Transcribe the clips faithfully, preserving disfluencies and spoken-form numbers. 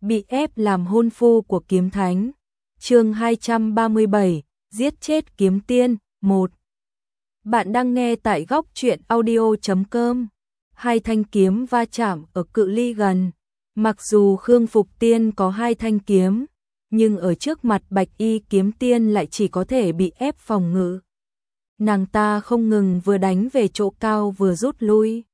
bị ép làm hôn phu của kiếm thánh. Chương hai trăm ba mươi bảy, giết chết kiếm tiên, một. Bạn đang nghe tại góc truyện audio chấm com. Hai thanh kiếm va chạm ở cự ly gần. Mặc dù Khương Phục Tiên có hai thanh kiếm, nhưng ở trước mặt Bạch Y kiếm tiên lại chỉ có thể bị ép phòng ngự. Nàng ta không ngừng vừa đánh về chỗ cao vừa rút lui.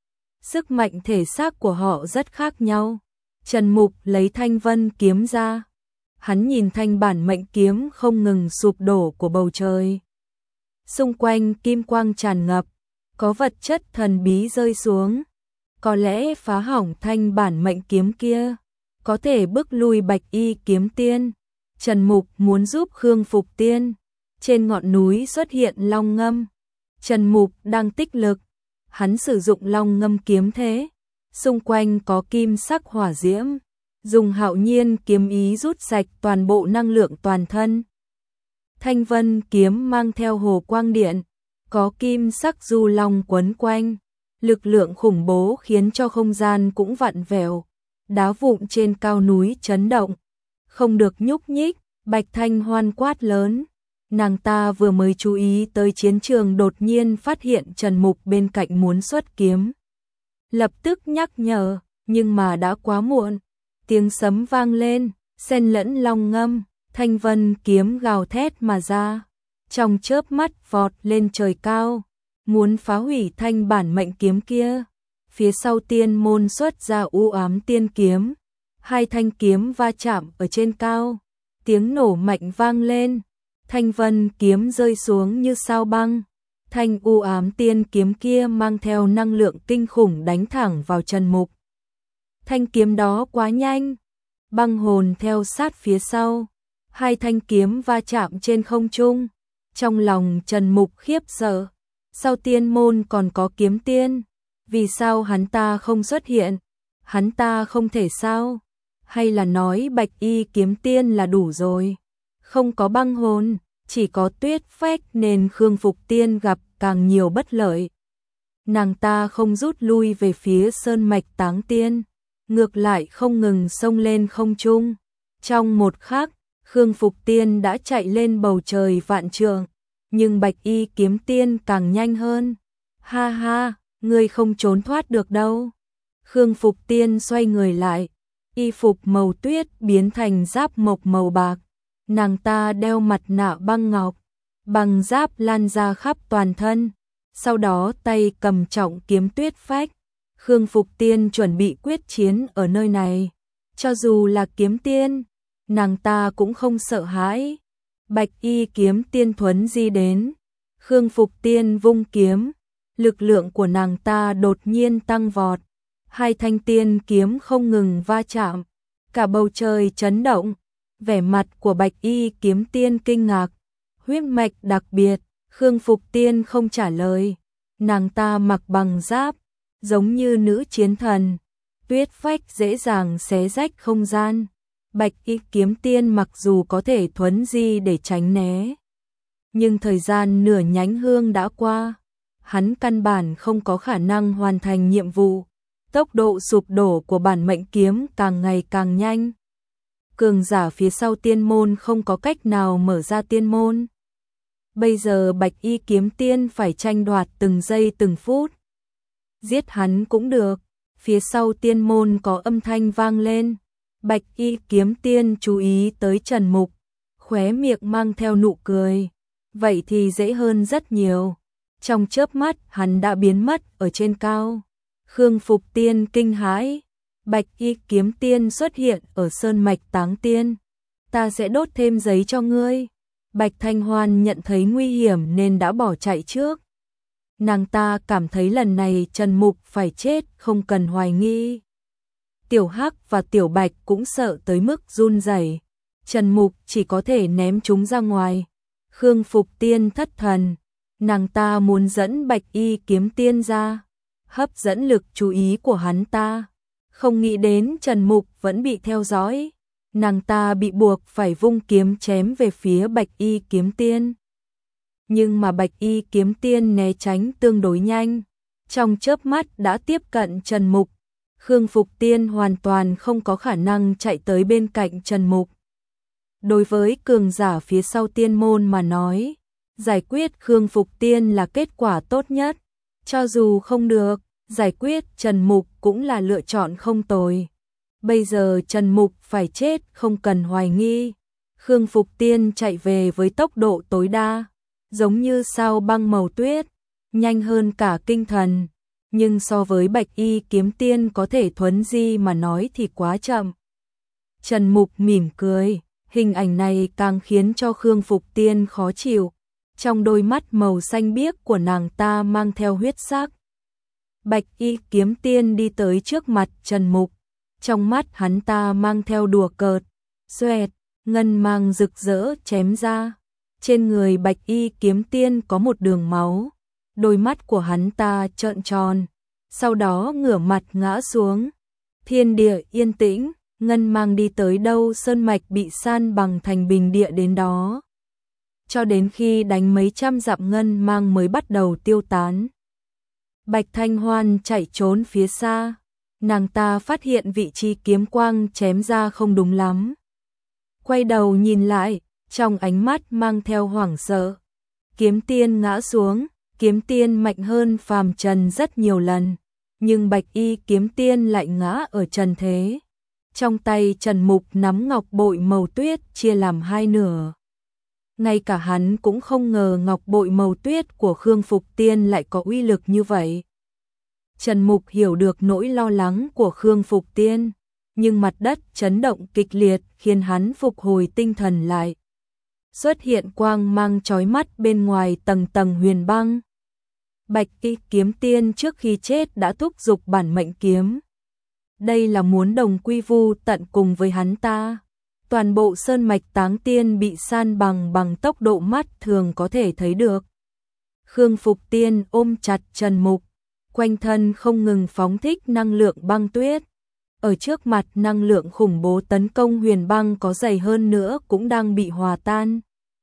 Sức mạnh thể xác của họ rất khác nhau. Trần Mục lấy thanh vân kiếm ra. Hắn nhìn thanh bản mệnh kiếm không ngừng sụp đổ của bầu trời. Xung quanh kim quang tràn ngập, có vật chất thần bí rơi xuống. Có lẽ phá hỏng thanh bản mệnh kiếm kia, có thể bức lui Bạch Y kiếm tiên. Trần Mục muốn giúp Khương Phục Tiên. Trên ngọn núi xuất hiện long ngâm. Trần Mục đang tích lực. Hắn sử dụng long ngâm kiếm thế. Xung quanh có kim sắc hỏa diễm. Dùng hạo nhiên kiếm ý rút sạch toàn bộ năng lượng toàn thân. Thanh vân kiếm mang theo hồ quang điện. Có kim sắc du long quấn quanh. Lực lượng khủng bố khiến cho không gian cũng vặn vẹo. Đá vụn trên cao núi chấn động. Không được nhúc nhích, Bạch Thanh Hoan quát lớn. Nàng ta vừa mới chú ý tới chiến trường đột nhiên phát hiện Trần Mục bên cạnh muốn xuất kiếm. Lập tức nhắc nhở, nhưng mà đã quá muộn. Tiếng sấm vang lên, xen lẫn long ngâm, thanh vân kiếm gào thét mà ra. Trong chớp mắt vọt lên trời cao, muốn phá hủy thanh bản mệnh kiếm kia. Phía sau tiên môn xuất ra u ám tiên kiếm. Hai thanh kiếm va chạm ở trên cao. Tiếng nổ mạnh vang lên. Thanh vân kiếm rơi xuống như sao băng. Thanh u ám tiên kiếm kia mang theo năng lượng kinh khủng đánh thẳng vào Trần Mục. Thanh kiếm đó quá nhanh. Băng hồn theo sát phía sau. Hai thanh kiếm va chạm trên không trung. Trong lòng Trần Mục khiếp sợ. Sau tiên môn còn có kiếm tiên. Vì sao hắn ta không xuất hiện? Hắn ta không thể sao? Hay là nói Bạch Y kiếm tiên là đủ rồi? Không có băng hồn, chỉ có tuyết phách nên Khương Phục Tiên gặp càng nhiều bất lợi. Nàng ta không rút lui về phía sơn mạch Táng Tiên, ngược lại không ngừng xông lên không trung. Trong một khắc, Khương Phục Tiên đã chạy lên bầu trời vạn trượng, nhưng Bạch Y kiếm tiên càng nhanh hơn. Ha ha, ngươi không trốn thoát được đâu. Khương Phục Tiên xoay người lại, y phục màu tuyết biến thành giáp mộc màu bạc. Nàng ta đeo mặt nạ băng ngọc, bằng giáp lan ra khắp toàn thân, sau đó tay cầm trọng kiếm tuyết phách. Khương Phục Tiên chuẩn bị quyết chiến ở nơi này. Cho dù là kiếm tiên, nàng ta cũng không sợ hãi. Bạch Y kiếm tiên thuấn di đến. Khương Phục Tiên vung kiếm, lực lượng của nàng ta đột nhiên tăng vọt. Hai thanh tiên kiếm không ngừng va chạm, cả bầu trời chấn động. Vẻ mặt của Bạch Y kiếm tiên kinh ngạc. Huyết mạch đặc biệt. Khương Phục Tiên không trả lời. Nàng ta mặc bằng giáp, giống như nữ chiến thần. Tuyết phách dễ dàng xé rách không gian. Bạch Y kiếm tiên mặc dù có thể thuấn di để tránh né, nhưng thời gian nửa nhánh hương đã qua. Hắn căn bản không có khả năng hoàn thành nhiệm vụ. Tốc độ sụp đổ của bản mệnh kiếm càng ngày càng nhanh. Cường giả phía sau tiên môn không có cách nào mở ra tiên môn. Bây giờ Bạch Y kiếm tiên phải tranh đoạt từng giây từng phút. Giết hắn cũng được. Phía sau tiên môn có âm thanh vang lên. Bạch Y kiếm tiên chú ý tới Trần Mục, khóe miệng mang theo nụ cười. Vậy thì dễ hơn rất nhiều. Trong chớp mắt hắn đã biến mất ở trên cao. Khương Phục Tiên kinh hãi. Bạch Y kiếm tiên xuất hiện ở sơn mạch Táng Tiên. Ta sẽ đốt thêm giấy cho ngươi. Bạch Thanh Hoan nhận thấy nguy hiểm nên đã bỏ chạy trước. Nàng ta cảm thấy lần này Trần Mục phải chết không cần hoài nghi. Tiểu Hắc và Tiểu Bạch cũng sợ tới mức run rẩy. Trần Mục chỉ có thể ném chúng ra ngoài. Khương Phục Tiên thất thần. Nàng ta muốn dẫn Bạch Y kiếm tiên ra, hấp dẫn lực chú ý của hắn ta. Không nghĩ đến Trần Mục vẫn bị theo dõi. Nàng ta bị buộc phải vung kiếm chém về phía Bạch Y kiếm tiên. Nhưng mà Bạch Y kiếm tiên né tránh tương đối nhanh. Trong chớp mắt đã tiếp cận Trần Mục. Khương Phục Tiên hoàn toàn không có khả năng chạy tới bên cạnh Trần Mục. Đối với cường giả phía sau tiên môn mà nói, giải quyết Khương Phục Tiên là kết quả tốt nhất. Cho dù không được, giải quyết Trần Mục cũng là lựa chọn không tồi. Bây giờ Trần Mục phải chết không cần hoài nghi. Khương Phục Tiên chạy về với tốc độ tối đa, giống như sao băng màu tuyết, nhanh hơn cả kinh thần. Nhưng so với Bạch Y kiếm tiên có thể thuấn di mà nói thì quá chậm. Trần Mục mỉm cười, hình ảnh này càng khiến cho Khương Phục Tiên khó chịu. Trong đôi mắt màu xanh biếc của nàng ta mang theo huyết sắc. Bạch Y kiếm tiên đi tới trước mặt Trần Mục. Trong mắt hắn ta mang theo đùa cợt, xoẹt, ngân mang rực rỡ chém ra. Trên người Bạch Y kiếm tiên có một đường máu. Đôi mắt của hắn ta trợn tròn, sau đó ngửa mặt ngã xuống. Thiên địa yên tĩnh, ngân mang đi tới đâu sơn mạch bị san bằng thành bình địa đến đó. Cho đến khi đánh mấy trăm dặm ngân mang mới bắt đầu tiêu tán. Bạch Thanh Hoan chạy trốn phía xa, nàng ta phát hiện vị trí kiếm quang chém ra không đúng lắm. Quay đầu nhìn lại, trong ánh mắt mang theo hoảng sợ. Kiếm tiên ngã xuống, kiếm tiên mạnh hơn phàm trần rất nhiều lần, nhưng Bạch Y kiếm tiên lại ngã ở trần thế. Trong tay Trần Mục nắm ngọc bội màu tuyết chia làm hai nửa. Ngay cả hắn cũng không ngờ ngọc bội màu tuyết của Khương Phục Tiên lại có uy lực như vậy. Trần Mục hiểu được nỗi lo lắng của Khương Phục Tiên, nhưng mặt đất chấn động kịch liệt khiến hắn phục hồi tinh thần lại. Xuất hiện quang mang chói mắt bên ngoài tầng tầng huyền băng. Bạch Y kiếm tiên trước khi chết đã thúc giục bản mệnh kiếm. Đây là muốn đồng quy vu tận cùng với hắn ta. Toàn bộ sơn mạch Táng Tiên bị san bằng bằng tốc độ mắt thường có thể thấy được. Khương Phục Tiên ôm chặt Trần Mục, quanh thân không ngừng phóng thích năng lượng băng tuyết. Ở trước mặt năng lượng khủng bố tấn công huyền băng có dày hơn nữa cũng đang bị hòa tan.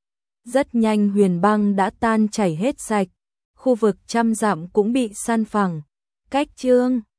Rất nhanh huyền băng đã tan chảy hết sạch, khu vực trăm dặm cũng bị san phẳng. Cách chương